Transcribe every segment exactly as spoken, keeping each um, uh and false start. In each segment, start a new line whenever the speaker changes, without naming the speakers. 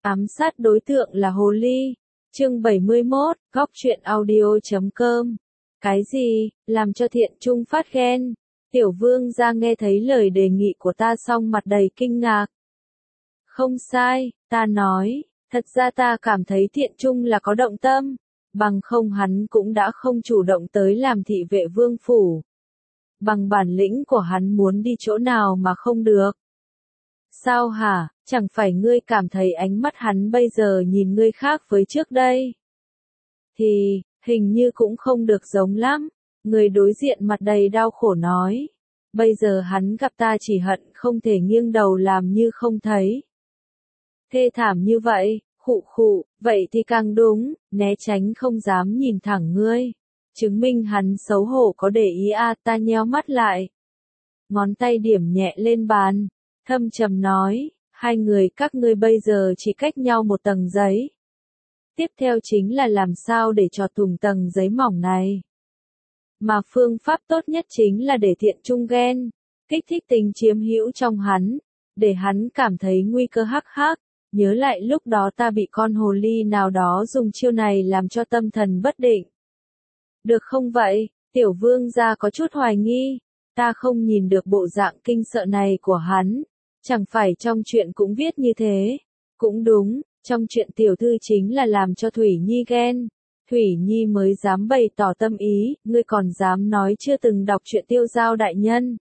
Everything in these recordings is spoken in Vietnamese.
Ám sát đối tượng là hồ ly. Chương bảy mươi mốt, góc truyện audio chấm com. Cái gì, làm cho Thiện Trung phát ghen? Tiểu vương gia nghe thấy lời đề nghị của ta xong mặt đầy kinh ngạc. Không sai, ta nói, thật ra ta cảm thấy Thiện Trung là có động tâm, bằng không hắn cũng đã không chủ động tới làm thị vệ vương phủ. Bằng bản lĩnh của hắn muốn đi chỗ nào mà không được. Sao hả, chẳng phải ngươi cảm thấy ánh mắt hắn bây giờ nhìn ngươi khác với trước đây? Thì, hình như cũng không được giống lắm. Người đối diện mặt đầy đau khổ nói. Bây giờ hắn gặp ta chỉ hận không thể nghiêng đầu làm như không thấy. Thê thảm như vậy, khụ khụ, vậy thì càng đúng, né tránh không dám nhìn thẳng ngươi. Chứng minh hắn xấu hổ có để ý à, ta nheo mắt lại. Ngón tay điểm nhẹ lên bàn. Thâm trầm nói, hai người các ngươi bây giờ chỉ cách nhau một tầng giấy. Tiếp theo chính là làm sao để chọt thủng tầng giấy mỏng này. Mà phương pháp tốt nhất chính là để Thiện Trung ghen, kích thích tính chiếm hữu trong hắn, để hắn cảm thấy nguy cơ hắc hắc. Nhớ lại lúc đó ta bị con hồ ly nào đó dùng chiêu này làm cho tâm thần bất định. Được không vậy? Tiểu vương gia có chút hoài nghi, ta không nhìn được bộ dạng kinh sợ này của hắn. Chẳng phải trong chuyện cũng viết như thế. Cũng đúng, trong chuyện tiểu thư chính là làm cho Thủy Nhi ghen. Thủy Nhi mới dám bày tỏ tâm ý, ngươi còn dám nói chưa từng đọc truyện Tiêu Giao đại nhân.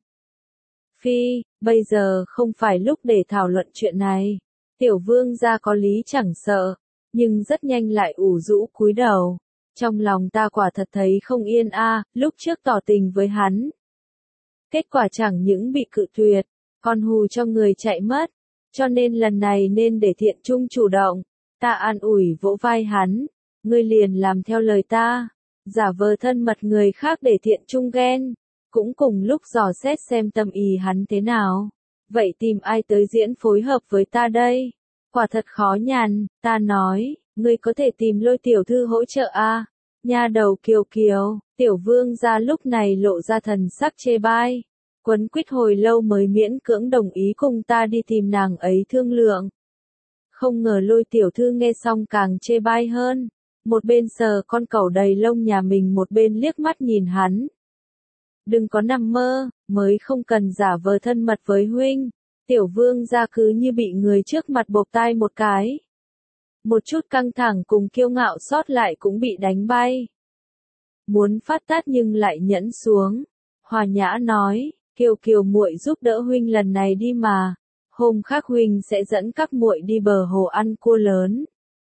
Phi, bây giờ không phải lúc để thảo luận chuyện này. Tiểu vương gia có lý chẳng sợ, nhưng rất nhanh lại ủ rũ cúi đầu. Trong lòng ta quả thật thấy không yên a, à, lúc trước tỏ tình với hắn. Kết quả chẳng những bị cự tuyệt, còn hù cho người chạy mất, cho nên lần này nên để Thiện Trung chủ động. Ta an ủi vỗ vai hắn, ngươi liền làm theo lời ta, giả vờ thân mật người khác để Thiện Trung ghen, cũng cùng lúc dò xét xem tâm ý hắn thế nào. Vậy tìm ai tới diễn phối hợp với ta đây? Quả thật khó nhằn, ta nói, ngươi có thể tìm Lôi tiểu thư hỗ trợ a. À? Nha đầu Kiều Kiều, tiểu vương gia lúc này lộ ra thần sắc chê bai. Quấn quýt hồi lâu mới miễn cưỡng đồng ý cùng ta đi tìm nàng ấy thương lượng. Không ngờ Lôi tiểu thư nghe xong càng chê bai hơn. Một bên sờ con cẩu đầy lông nhà mình, một bên liếc mắt nhìn hắn. Đừng có nằm mơ, mới không cần giả vờ thân mật với huynh. Tiểu vương gia cứ như bị người trước mặt bộp tai một cái. Một chút căng thẳng cùng kiêu ngạo sót lại cũng bị đánh bay. Muốn phát tát nhưng lại nhẫn xuống. Hòa nhã nói, Kiều Kiều muội giúp đỡ huynh lần này đi mà. Hôm khác huynh sẽ dẫn các muội đi bờ hồ ăn cua lớn.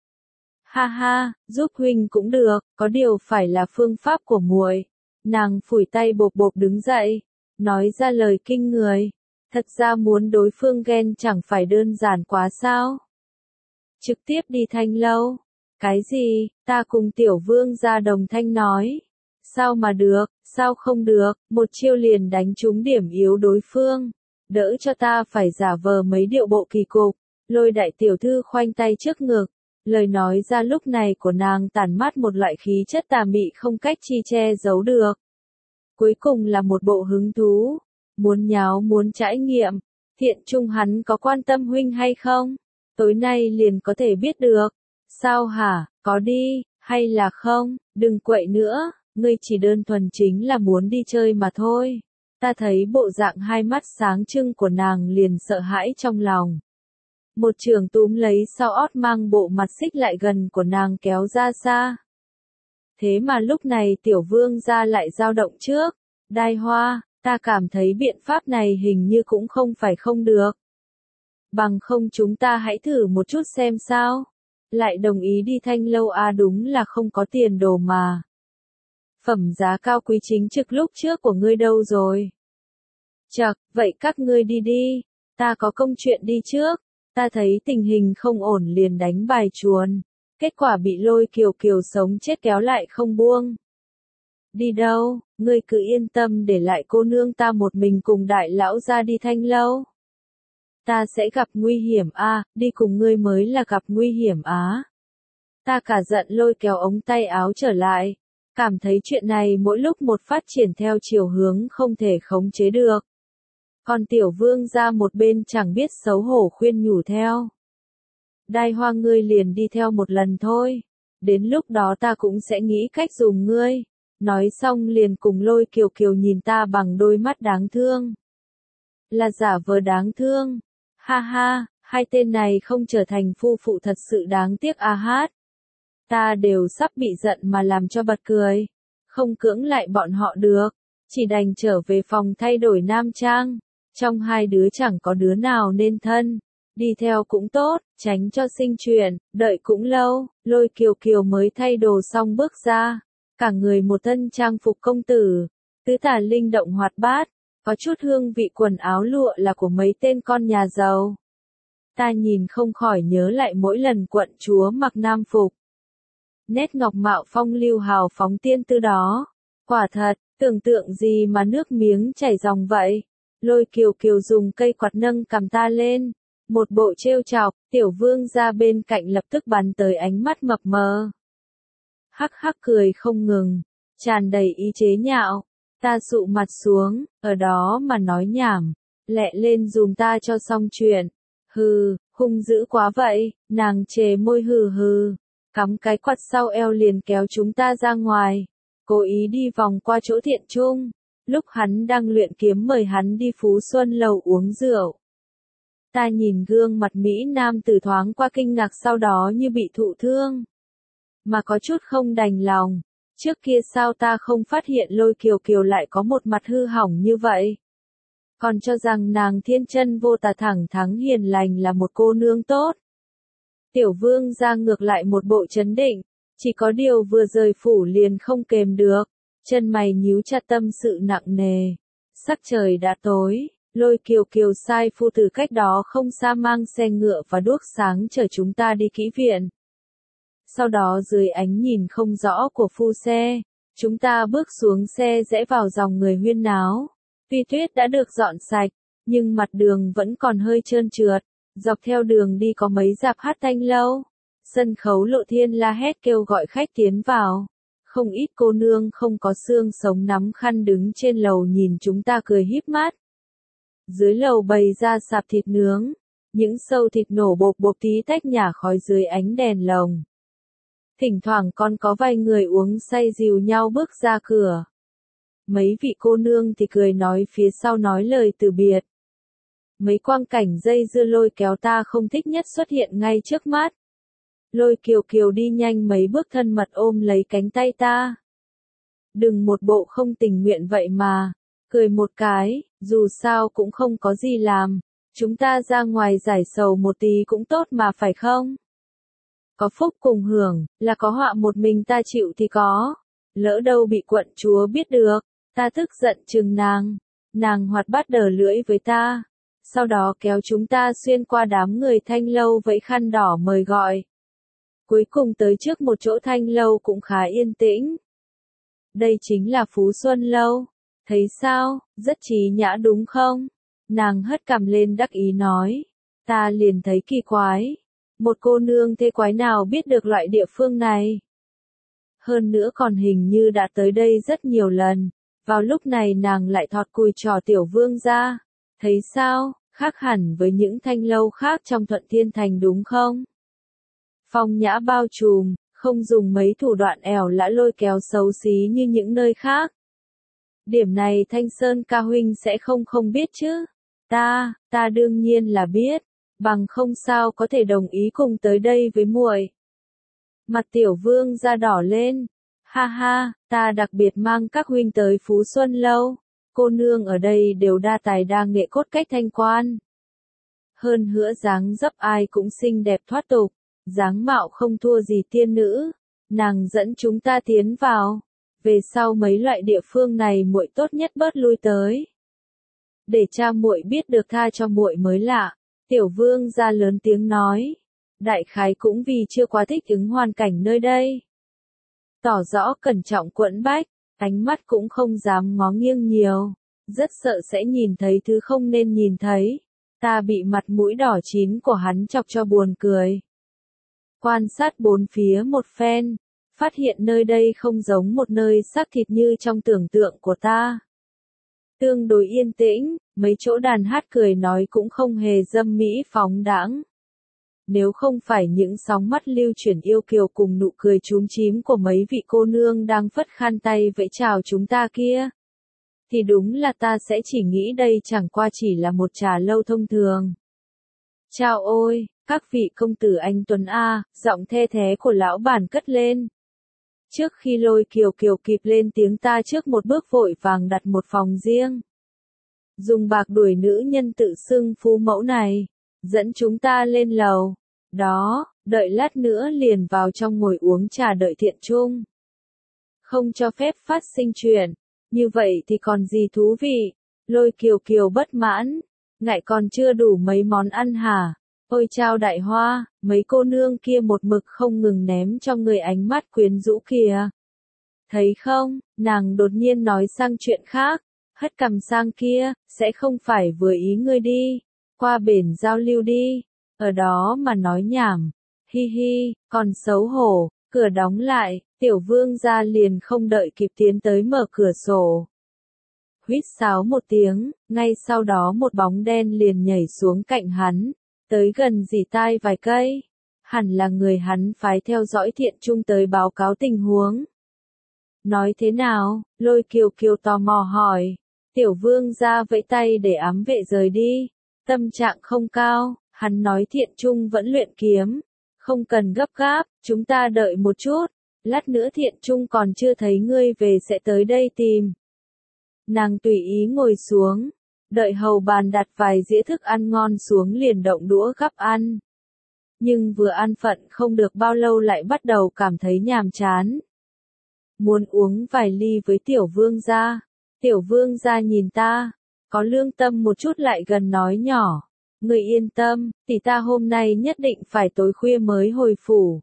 Ha ha, giúp huynh cũng được, có điều phải là phương pháp của muội. Nàng phủi tay bộp bộp đứng dậy, nói ra lời kinh người. Thật ra muốn đối phương ghen chẳng phải đơn giản quá sao? Trực tiếp đi Thanh lâu. Cái gì, ta cùng tiểu vương gia đồng thanh nói. Sao mà được, sao không được, một chiêu liền đánh trúng điểm yếu đối phương. Đỡ cho ta phải giả vờ mấy điệu bộ kỳ cục. Lôi đại tiểu thư khoanh tay trước ngực. Lời nói ra lúc này của nàng tản mát một loại khí chất tà mị không cách chi che giấu được. Cuối cùng là một bộ hứng thú. Muốn nháo muốn trải nghiệm. Thiện Trung hắn có quan tâm huynh hay không? Tối nay liền có thể biết được. Sao hả, có đi, hay là không? Đừng quậy nữa, ngươi chỉ đơn thuần chính là muốn đi chơi mà thôi. Ta thấy bộ dạng hai mắt sáng trưng của nàng liền sợ hãi trong lòng. Một trường túm lấy sau ót mang bộ mặt xích lại gần của nàng kéo ra xa. Thế mà lúc này tiểu vương gia lại dao động trước. Đai hoa, ta cảm thấy biện pháp này hình như cũng không phải không được. Bằng không chúng ta hãy thử một chút xem sao. Lại đồng ý đi Thanh lâu à, đúng là không có tiền đồ mà. Phẩm giá cao quý chính trực lúc trước của ngươi đâu rồi? Chậc, vậy các ngươi đi đi. Ta có công chuyện đi trước. Ta thấy tình hình không ổn liền đánh bài chuồn. Kết quả bị Lôi Kiều Kiều sống chết kéo lại không buông. Đi đâu, ngươi cứ yên tâm để lại cô nương ta một mình cùng đại lão ra đi Thanh lâu. Ta sẽ gặp nguy hiểm a, à, đi cùng ngươi mới là gặp nguy hiểm á. Ta cả giận lôi kéo ống tay áo trở lại. Cảm thấy chuyện này mỗi lúc một phát triển theo chiều hướng không thể khống chế được. Còn tiểu vương ra một bên chẳng biết xấu hổ khuyên nhủ theo. Đai hoa ngươi liền đi theo một lần thôi. Đến lúc đó ta cũng sẽ nghĩ cách dùng ngươi. Nói xong liền cùng Lôi Kiều Kiều nhìn ta bằng đôi mắt đáng thương. Là giả vờ đáng thương. Ha ha, hai tên này không trở thành phu phụ thật sự đáng tiếc a hát. Ta đều sắp bị giận mà làm cho bật cười. Không cưỡng lại bọn họ được. Chỉ đành trở về phòng thay đổi nam trang. Trong hai đứa chẳng có đứa nào nên thân. Đi theo cũng tốt, tránh cho sinh chuyện, đợi cũng lâu, Lôi Kiều Kiều mới thay đồ xong bước ra. Cả người một thân trang phục công tử, tứ tả linh động hoạt bát, có chút hương vị quần áo lụa là của mấy tên con nhà giàu. Ta nhìn không khỏi nhớ lại mỗi lần quận chúa mặc nam phục. Nét ngọc mạo phong lưu hào phóng tiên tư đó. Quả thật, tưởng tượng gì mà nước miếng chảy ròng vậy. Lôi Kiều Kiều dùng cây quạt nâng cầm ta lên. Một bộ trêu chọc, tiểu vương ra bên cạnh lập tức bắn tới ánh mắt mập mờ. Hắc hắc cười không ngừng, tràn đầy ý chế nhạo. Ta sụ mặt xuống, ở đó mà nói nhảm. Lẹ lên dùm ta cho xong chuyện. Hừ, hung dữ quá vậy, nàng chề môi hừ hừ. Cắm cái quạt sau eo liền kéo chúng ta ra ngoài. Cố ý đi vòng qua chỗ Thiện Trung. Lúc hắn đang luyện kiếm mời hắn đi Phú Xuân Lầu uống rượu. Ta nhìn gương mặt Mỹ Nam tử thoáng qua kinh ngạc sau đó như bị thụ thương. Mà có chút không đành lòng. Trước kia sao ta không phát hiện Lôi Kiều Kiều lại có một mặt hư hỏng như vậy. Còn cho rằng nàng thiên chân vô tà thẳng thắn hiền lành là một cô nương tốt. Tiểu vương ra ngược lại một bộ chấn định. Chỉ có điều vừa rời phủ liền không kềm được. Chân mày nhíu chặt tâm sự nặng nề. Sắc trời đã tối. Lôi Kiều Kiều sai phu từ cách đó không xa mang xe ngựa và đuốc sáng chở chúng ta đi kỹ viện. Sau đó dưới ánh nhìn không rõ của phu xe, chúng ta bước xuống xe rẽ vào dòng người huyên náo. Tuy tuyết đã được dọn sạch, nhưng mặt đường vẫn còn hơi trơn trượt. Dọc theo đường đi có mấy dạp hát thanh lâu. Sân khấu Lộ Thiên la hét kêu gọi khách tiến vào. Không ít cô nương không có xương sống nắm khăn đứng trên lầu nhìn chúng ta cười híp mắt. Dưới lầu bày ra sạp thịt nướng, những sâu thịt nổ bộp bộp tí tách nhả khói dưới ánh đèn lồng. Thỉnh thoảng còn có vài người uống say dìu nhau bước ra cửa. Mấy vị cô nương thì cười nói phía sau nói lời từ biệt. Mấy quang cảnh dây dưa lôi kéo ta không thích nhất xuất hiện ngay trước mắt. Lôi Kiều Kiều đi nhanh mấy bước thân mật ôm lấy cánh tay ta. Đừng một bộ không tình nguyện vậy mà. Cười một cái, dù sao cũng không có gì làm. Chúng ta ra ngoài giải sầu một tí cũng tốt mà phải không? Có phúc cùng hưởng, là có họa một mình ta chịu thì có. Lỡ đâu bị quận chúa biết được, ta tức giận chừng nàng. Nàng hoạt bát đờ lưỡi với ta. Sau đó kéo chúng ta xuyên qua đám người thanh lâu vẫy khăn đỏ mời gọi. Cuối cùng tới trước một chỗ thanh lâu cũng khá yên tĩnh. Đây chính là Phú Xuân Lâu. Thấy sao, rất trí nhã đúng không? Nàng hất cằm lên đắc ý nói. Ta liền thấy kỳ quái. Một cô nương thế quái nào biết được loại địa phương này? Hơn nữa còn hình như đã tới đây rất nhiều lần. Vào lúc này nàng lại thọt cùi trò tiểu vương ra. Thấy sao, khác hẳn với những thanh lâu khác trong Thuận Thiên Thành đúng không? Phong nhã bao trùm, không dùng mấy thủ đoạn ẻo lã lôi kéo xấu xí như những nơi khác. Điểm này Thanh Sơn ca huynh sẽ không không biết chứ. Ta, ta đương nhiên là biết. Bằng không sao có thể đồng ý cùng tới đây với muội. Mặt tiểu vương da đỏ lên. Ha ha, ta đặc biệt mang các huynh tới Phú Xuân Lâu. Cô nương ở đây đều đa tài đa nghệ cốt cách thanh quan. Hơn nữa dáng dấp ai cũng xinh đẹp thoát tục. Dáng mạo không thua gì tiên nữ. Nàng dẫn chúng ta tiến vào. Về sau mấy loại địa phương này muội tốt nhất bớt lui tới. Để cha muội biết được tha cho muội mới lạ. Tiểu vương ra lớn tiếng nói. Đại khái cũng vì chưa quá thích ứng hoàn cảnh nơi đây. Tỏ rõ cẩn trọng quẫn bách, ánh mắt cũng không dám ngó nghiêng nhiều. Rất sợ sẽ nhìn thấy thứ không nên nhìn thấy. Ta bị mặt mũi đỏ chín của hắn chọc cho buồn cười. Quan sát bốn phía một phen. Phát hiện nơi đây không giống một nơi xác thịt như trong tưởng tượng của ta. Tương đối yên tĩnh, mấy chỗ đàn hát cười nói cũng không hề dâm mỹ phóng đãng. Nếu không phải những sóng mắt lưu chuyển yêu kiều cùng nụ cười chúm chím của mấy vị cô nương đang phất khăn tay vẫy chào chúng ta kia, thì đúng là ta sẽ chỉ nghĩ đây chẳng qua chỉ là một trà lâu thông thường. Chào ôi, các vị công tử anh Tuấn A, giọng the thé của lão bản cất lên. Trước khi Lôi Kiều Kiều kịp lên tiếng ta trước một bước vội vàng đặt một phòng riêng. Dùng bạc đuổi nữ nhân tự xưng phú mẫu này, dẫn chúng ta lên lầu. Đó, đợi lát nữa liền vào trong ngồi uống trà đợi Thiện Trung. Không cho phép phát sinh chuyện, như vậy thì còn gì thú vị. Lôi Kiều Kiều bất mãn, ngại còn chưa đủ mấy món ăn hả? Ôi chao đại hoa, mấy cô nương kia một mực không ngừng ném cho người ánh mắt quyến rũ kìa. Thấy không, nàng đột nhiên nói sang chuyện khác, hất cằm sang kia, sẽ không phải vừa ý ngươi đi, qua bển giao lưu đi, ở đó mà nói nhảm, hi hi, còn xấu hổ, cửa đóng lại, tiểu vương gia liền không đợi kịp tiến tới mở cửa sổ. Huýt sáo một tiếng, ngay sau đó một bóng đen liền nhảy xuống cạnh hắn, tới gần dì tai vài cây, hẳn là người hắn phái theo dõi Thiện Trung tới báo cáo tình huống. Nói thế nào? Lôi Kiều Kiều tò mò hỏi. Tiểu vương ra vẫy tay để ám vệ rời đi, tâm trạng không cao, hắn nói Thiện Trung vẫn luyện kiếm, không cần gấp gáp, chúng ta đợi một chút, lát nữa Thiện Trung còn chưa thấy ngươi về sẽ tới đây tìm. Nàng tùy ý ngồi xuống, đợi hầu bàn đặt vài dĩa thức ăn ngon xuống liền động đũa gắp ăn. Nhưng vừa ăn phận không được bao lâu lại bắt đầu cảm thấy nhàm chán. Muốn uống vài ly với tiểu vương gia. Tiểu vương gia nhìn ta, có lương tâm một chút lại gần nói nhỏ. Người yên tâm, tỷ ta hôm nay nhất định phải tối khuya mới hồi phủ.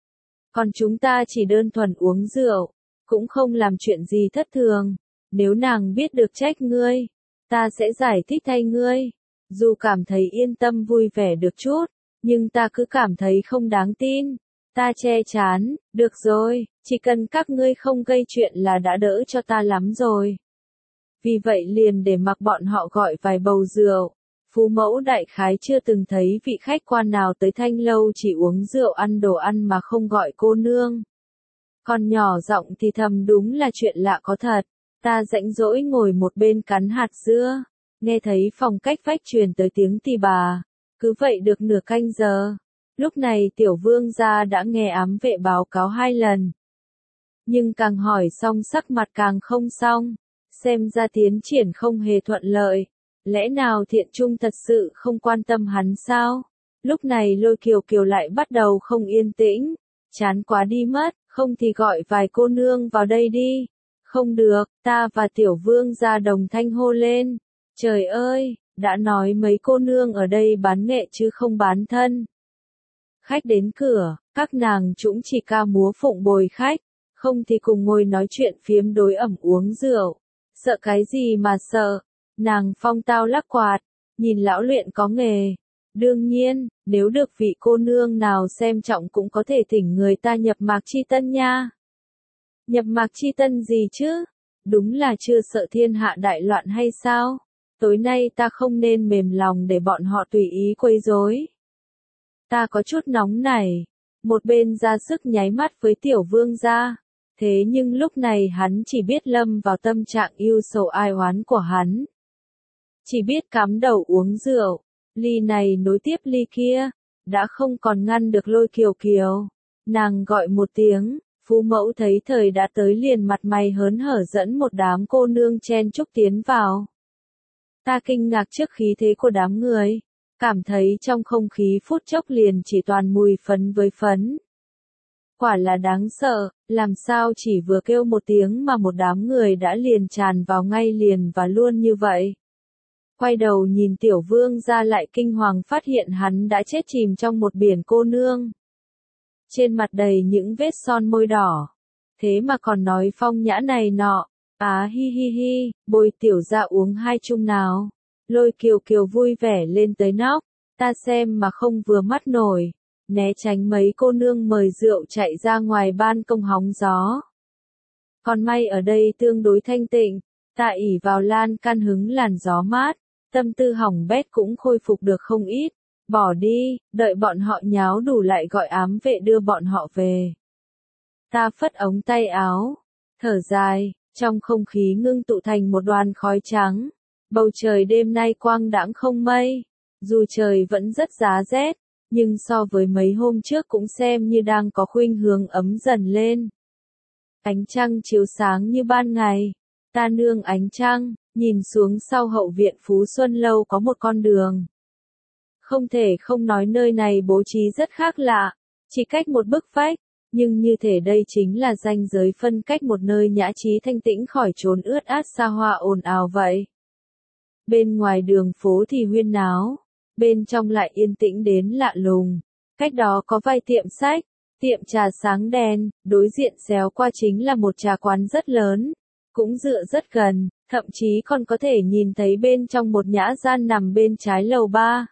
Còn chúng ta chỉ đơn thuần uống rượu, cũng không làm chuyện gì thất thường. Nếu nàng biết được trách ngươi, ta sẽ giải thích thay ngươi. Dù cảm thấy yên tâm vui vẻ được chút, nhưng ta cứ cảm thấy không đáng tin. Ta che chán, được rồi, chỉ cần các ngươi không gây chuyện là đã đỡ cho ta lắm rồi. Vì vậy liền để mặc bọn họ gọi vài bầu rượu. Phú mẫu đại khái chưa từng thấy vị khách quan nào tới thanh lâu chỉ uống rượu ăn đồ ăn mà không gọi cô nương. Còn nhỏ giọng thì thầm đúng là chuyện lạ có thật. Ta rãnh rỗi ngồi một bên cắn hạt dưa, nghe thấy phòng cách vách truyền tới tiếng tì bà. Cứ vậy được nửa canh giờ. Lúc này tiểu vương gia đã nghe ám vệ báo cáo hai lần. Nhưng càng hỏi xong sắc mặt càng không xong. Xem ra tiến triển không hề thuận lợi. Lẽ nào Thiện Trung thật sự không quan tâm hắn sao? Lúc này Lôi Kiều Kiều lại bắt đầu không yên tĩnh. Chán quá đi mất, không thì gọi vài cô nương vào đây đi. Không được, ta và tiểu vương gia đồng thanh hô lên. Trời ơi, đã nói mấy cô nương ở đây bán nghệ chứ không bán thân. Khách đến cửa, các nàng cũng chỉ ca múa phụng bồi khách, không thì cùng ngồi nói chuyện phiếm đối ẩm uống rượu. Sợ cái gì mà sợ, nàng phong tao lắc quạt, nhìn lão luyện có nghề. Đương nhiên, nếu được vị cô nương nào xem trọng cũng có thể thỉnh người ta nhập mạc chi tân nha. Nhập mạc chi tân gì chứ? Đúng là chưa sợ thiên hạ đại loạn hay sao? Tối nay ta không nên mềm lòng để bọn họ tùy ý quấy rối. Ta có chút nóng này. Một bên ra sức nháy mắt với tiểu vương gia. Thế nhưng lúc này hắn chỉ biết lâm vào tâm trạng yêu sầu ai oán của hắn. Chỉ biết cắm đầu uống rượu. Ly này nối tiếp ly kia. Đã không còn ngăn được Lôi Kiều Kiều. Nàng gọi một tiếng. Phú mẫu thấy thời đã tới liền mặt mày hớn hở dẫn một đám cô nương chen chúc tiến vào. Ta kinh ngạc trước khí thế của đám người. Cảm thấy trong không khí phút chốc liền chỉ toàn mùi phấn với phấn. Quả là đáng sợ, làm sao chỉ vừa kêu một tiếng mà một đám người đã liền tràn vào ngay liền và luôn như vậy. Quay đầu nhìn tiểu vương ra lại kinh hoàng phát hiện hắn đã chết chìm trong một biển cô nương. Trên mặt đầy những vết son môi đỏ. Thế mà còn nói phong nhã này nọ. Á hi hi hi, bồi tiểu ra uống hai chung nào. Lôi Kiều Kiều vui vẻ lên tới nóc. Ta xem mà không vừa mắt nổi. Né tránh mấy cô nương mời rượu chạy ra ngoài ban công hóng gió. Còn may ở đây tương đối thanh tịnh. Ta ỉ vào lan can hứng làn gió mát. Tâm tư hỏng bét cũng khôi phục được không ít. Bỏ đi, đợi bọn họ nháo đủ lại gọi ám vệ đưa bọn họ về. Ta phất ống tay áo, thở dài, trong không khí ngưng tụ thành một đoàn khói trắng. Bầu trời đêm nay quang đãng không mây, dù trời vẫn rất giá rét, nhưng so với mấy hôm trước cũng xem như đang có khuynh hướng ấm dần lên. Ánh trăng chiếu sáng như ban ngày, ta nương ánh trăng, nhìn xuống sau hậu viện Phú Xuân Lâu có một con đường. Không thể không nói nơi này bố trí rất khác lạ, chỉ cách một bức vách, nhưng như thể đây chính là ranh giới phân cách một nơi nhã trí thanh tĩnh khỏi chốn ướt át xa hoa ồn ào vậy. Bên ngoài đường phố thì huyên náo, bên trong lại yên tĩnh đến lạ lùng. Cách đó có vài tiệm sách, tiệm trà sáng đèn, đối diện xéo qua chính là một trà quán rất lớn, cũng dựa rất gần, thậm chí còn có thể nhìn thấy bên trong một nhã gian nằm bên trái lầu ba.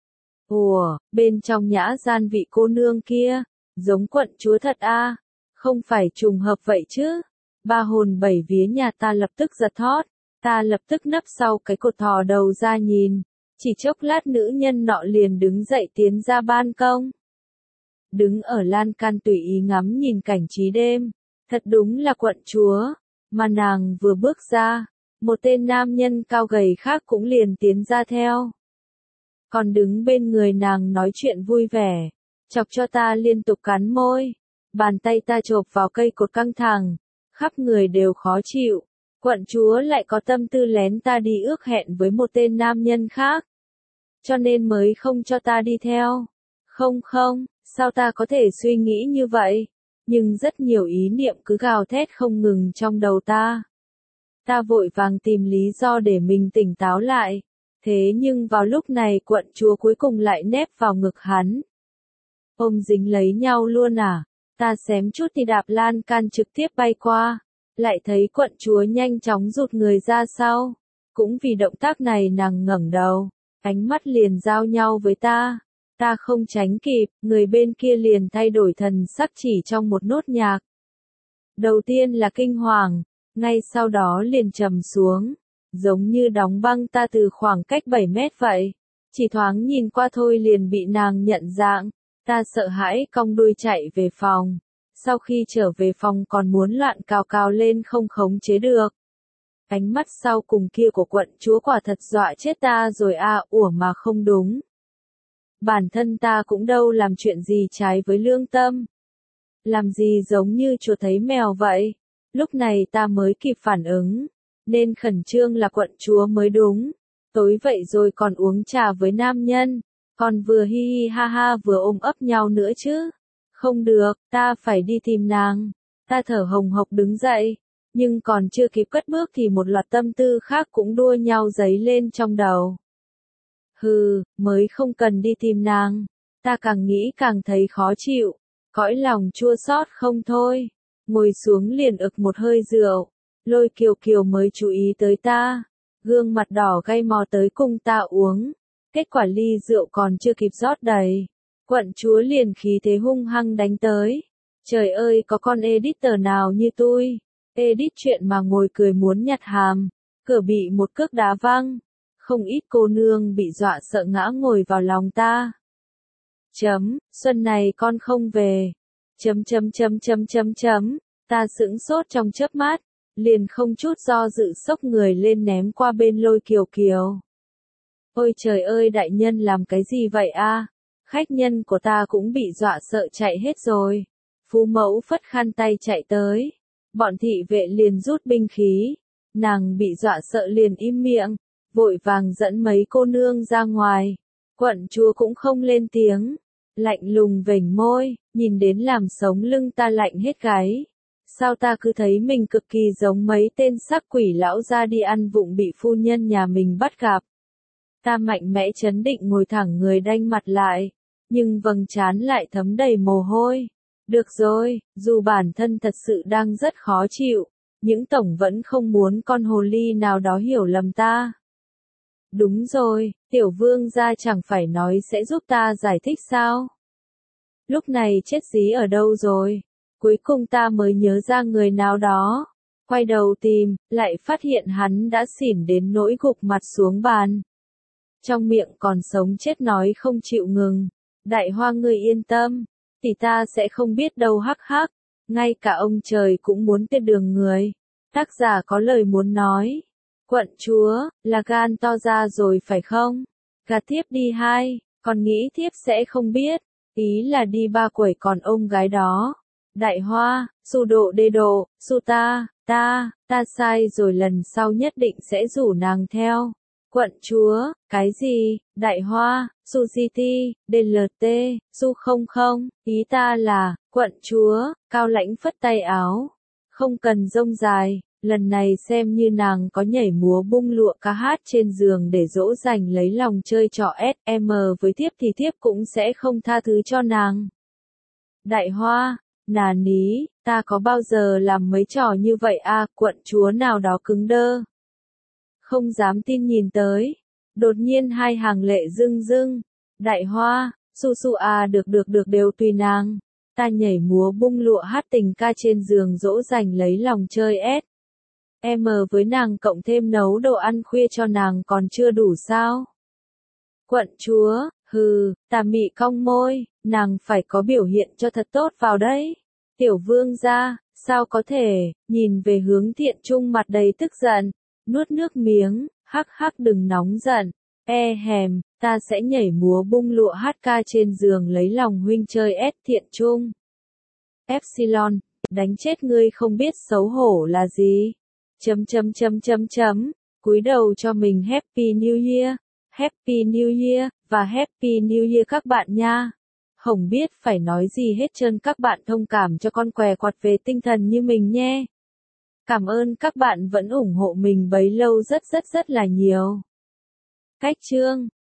Ủa, bên trong nhã gian vị cô nương kia, giống quận chúa thật a, à? Không phải trùng hợp vậy chứ? Ba hồn bảy vía nhà ta lập tức giật thót, ta lập tức nấp sau cái cột thò đầu ra nhìn, chỉ chốc lát nữ nhân nọ liền đứng dậy tiến ra ban công. Đứng ở lan can tùy ý ngắm nhìn cảnh trí đêm, thật đúng là quận chúa, mà nàng vừa bước ra, một tên nam nhân cao gầy khác cũng liền tiến ra theo. Còn đứng bên người nàng nói chuyện vui vẻ, chọc cho ta liên tục cắn môi, bàn tay ta chộp vào cây cột căng thẳng, khắp người đều khó chịu, quận chúa lại có tâm tư lén ta đi ước hẹn với một tên nam nhân khác, cho nên mới không cho ta đi theo. Không không, sao ta có thể suy nghĩ như vậy, nhưng rất nhiều ý niệm cứ gào thét không ngừng trong đầu ta. Ta vội vàng tìm lý do để mình tỉnh táo lại. Thế nhưng vào lúc này quận chúa cuối cùng lại nép vào ngực hắn. Ôm dính lấy nhau luôn à? Ta xém chút thì đạp lan can trực tiếp bay qua. Lại thấy quận chúa nhanh chóng rụt người ra sau. Cũng vì động tác này nàng ngẩng đầu. Ánh mắt liền giao nhau với ta. Ta không tránh kịp, người bên kia liền thay đổi thần sắc chỉ trong một nốt nhạc. Đầu tiên là kinh hoàng, ngay sau đó liền trầm xuống. Giống như đóng băng ta từ khoảng cách bảy mét vậy. Chỉ thoáng nhìn qua thôi liền bị nàng nhận dạng. Ta sợ hãi cong đuôi chạy về phòng. Sau khi trở về phòng còn muốn loạn cào cào lên không khống chế được. Ánh mắt sau cùng kia của quận chúa quả thật dọa chết ta rồi à, ủa mà không đúng. Bản thân ta cũng đâu làm chuyện gì trái với lương tâm. Làm gì giống như chuột thấy mèo vậy. Lúc này ta mới kịp phản ứng. Nên khẩn trương là quận chúa mới đúng. Tối vậy rồi còn uống trà với nam nhân. Còn vừa hi hi ha ha vừa ôm ấp nhau nữa chứ. Không được, ta phải đi tìm nàng. Ta thở hồng hộc đứng dậy. Nhưng còn chưa kịp cất bước thì một loạt tâm tư khác cũng đua nhau dấy lên trong đầu. Hừ, mới không cần đi tìm nàng. Ta càng nghĩ càng thấy khó chịu. Cõi lòng chua xót không thôi. Ngồi xuống liền ực một hơi rượu. Lôi Kiều Kiều mới chú ý tới ta. Gương mặt đỏ gay mò tới cùng ta uống. Kết quả ly rượu còn chưa kịp rót đầy. Quận chúa liền khí thế hung hăng đánh tới. Trời ơi có con editor nào như tôi. Edit chuyện mà ngồi cười muốn nhặt hàm. Cửa bị một cước đá văng. Không ít cô nương bị dọa sợ ngã ngồi vào lòng ta. Chấm, xuân này con không về. Chấm chấm chấm chấm chấm chấm. Ta sững sốt trong chớp mắt. Liền không chút do dự xốc người lên ném qua bên Lôi Kiều Kiều. Ôi trời ơi đại nhân làm cái gì vậy a? Khách nhân của ta cũng bị dọa sợ chạy hết rồi. Phú mẫu phất khăn tay chạy tới. Bọn thị vệ liền rút binh khí. Nàng bị dọa sợ liền im miệng. Vội vàng dẫn mấy cô nương ra ngoài. Quận chúa cũng không lên tiếng. Lạnh lùng vểnh môi, nhìn đến làm sống lưng ta lạnh hết gáy. Sao ta cứ thấy mình cực kỳ giống mấy tên sắc quỷ lão ra đi ăn vụng bị phu nhân nhà mình bắt gặp. Ta mạnh mẽ chấn định ngồi thẳng người đanh mặt lại, nhưng vầng trán lại thấm đầy mồ hôi. Được rồi, dù bản thân thật sự đang rất khó chịu, những tổng vẫn không muốn con hồ ly nào đó hiểu lầm ta. Đúng rồi, tiểu vương gia chẳng phải nói sẽ giúp ta giải thích sao? Lúc này chết dí ở đâu rồi? Cuối cùng ta mới nhớ ra người nào đó. Quay đầu tìm, lại phát hiện hắn đã xỉn đến nỗi gục mặt xuống bàn. trong miệng còn sống chết nói không chịu ngừng. Đại Hoa ngươi yên tâm, tỷ ta sẽ không biết đâu hắc hắc, ngay cả ông trời cũng muốn tiết đường người. Tác giả có lời muốn nói. Quận chúa, là gan to ra rồi phải không? Gạt thiếp đi hai, còn nghĩ thiếp sẽ không biết. Ý là đi ba quẩy còn ôm gái đó. Đại Hoa, su độ đê độ, su ta, ta, ta sai rồi lần sau nhất định sẽ rủ nàng theo. Quận chúa, cái gì? Đại Hoa, su gi ti, đê lờ tê, su không không, ý ta là, quận chúa, Cao Lãnh phất tay áo. Không cần rông dài, lần này xem như nàng có nhảy múa bung lụa ca hát trên giường để dỗ dành lấy lòng chơi trò ét em với thiếp thì thiếp cũng sẽ không tha thứ cho nàng. Đại Hoa, nà ní, ta có bao giờ làm mấy trò như vậy à, quận chúa nào đó cứng đơ. Không dám tin nhìn tới. Đột nhiên hai hàng lệ rưng rưng. Đại Hoa, su su à được được được đều tùy nàng. Ta nhảy múa bung lụa hát tình ca trên giường dỗ dành lấy lòng chơi ét em với nàng cộng thêm nấu đồ ăn khuya cho nàng còn chưa đủ sao? Quận chúa, hừ, tà mị cong môi, nàng phải có biểu hiện cho thật tốt vào đấy. Tiểu vương gia, sao có thể, nhìn về hướng Thiện Trung mặt đầy tức giận, nuốt nước miếng, hắc hắc đừng nóng giận, e hèm, ta sẽ nhảy múa bung lụa hát ca trên giường lấy lòng huynh chơi ét Thiện Trung. Epsilon, đánh chết ngươi không biết xấu hổ là gì. Chấm chấm chấm chấm chấm, cúi đầu cho mình Happy New Year, Happy New Year, và Happy New Year các bạn nha. Không biết phải nói gì hết trơn, các bạn thông cảm cho con què quặt về tinh thần như mình nhé. Cảm ơn các bạn vẫn ủng hộ mình bấy lâu rất rất rất là nhiều. Cách chương